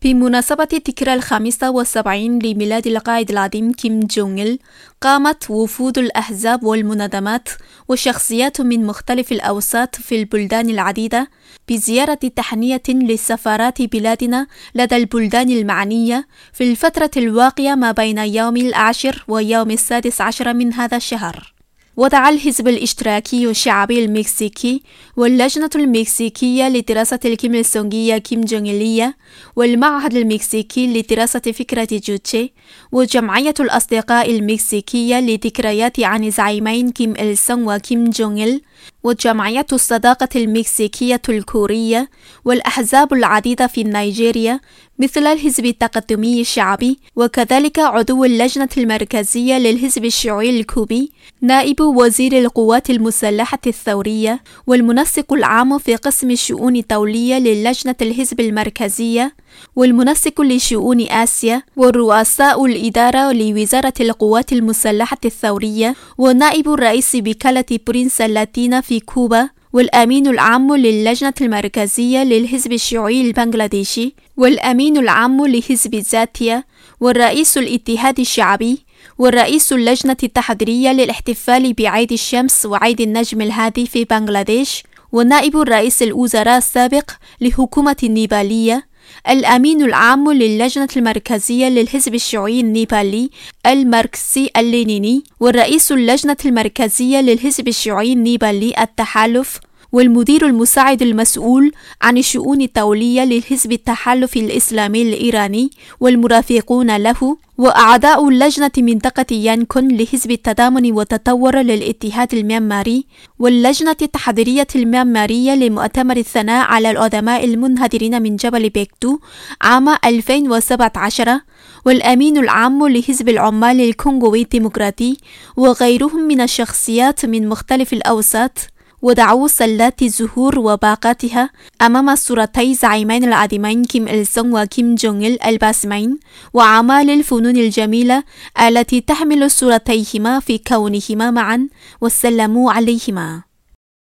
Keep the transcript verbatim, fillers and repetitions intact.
في مناسبة الذكرى الخامسة والسبعين لميلاد القائد العظيم كيم جونغ إل، قامت وفود الأحزاب والمنظمات وشخصيات من مختلف الأوساط في البلدان العديدة بزيارة تحنية لسفارات بلادنا لدى البلدان المعنية في الفترة الواقعة ما بين يوم العاشر ويوم السادس عشر من هذا الشهر. وضع الحزب الاشتراكي الشعبي المكسيكي واللجنة المكسيكية لدراسة الكيميلسونجية كيم جونغ إلية والمعهد المكسيكي لدراسة فكرة جوتشي وجمعية الأصدقاء المكسيكية لذكريات عن الزعيمين كيم إل سونغ وكيم جونغ إل وجمعية الصداقة المكسيكية الكورية والأحزاب العديدة في نيجيريا مثل الحزب التقدمي الشعبي، وكذلك عضو اللجنة المركزية للحزب الشيوعي الكوبي، نائب وزير القوات المسلحة الثورية والمنسق العام في قسم الشؤون الدولية للجنة الحزب المركزية والمنسق لشؤون آسيا ورؤساء الإدارة لوزارة القوات المسلحة الثورية ونائب رئيس وكالة برنس اللاتينا في كوبا والأمين العام للجنة المركزية للحزب الشيوعي البنغلاديشي والأمين العام لحزب زاتيا والرئيس الاتحاد الشعبي والرئيس اللجنة التحضيرية للاحتفال بعيد الشمس وعيد النجم الهادي في بنغلاديش ونائب رئيس الوزراء السابق لحكومة النيبالية الأمين العام للجنة المركزية للحزب الشيوعي النيبالي الماركسي اللينيني والرئيس اللجنة المركزية للحزب الشيوعي النيبالي التحالف والمدير المساعد المسؤول عن الشؤون الدولية للحزب التحالف الإسلامي الإيراني والمرافقون له وأعضاء اللجنة منطقة يانكون لحزب التضامن والتطور للاتحاد الميانماري واللجنة التحضيرية الميانمارية لمؤتمر الثناء على العلماء المنهدرين من جبل بيكتو عام ألفين وسبعة عشر والأمين العام لحزب العمال الكونغوي الديمقراطي وغيرهم من الشخصيات من مختلف الأوساط، ودعوا سلات الزهور وباقاتها أمام صورتي زعيمين العظيمين كيم إل سونغ وكيم جونغ إل الباسمين وأعمال الفنون الجميلة التي تحمل صورتيهما في كونهما معا، وسلموا عليهما.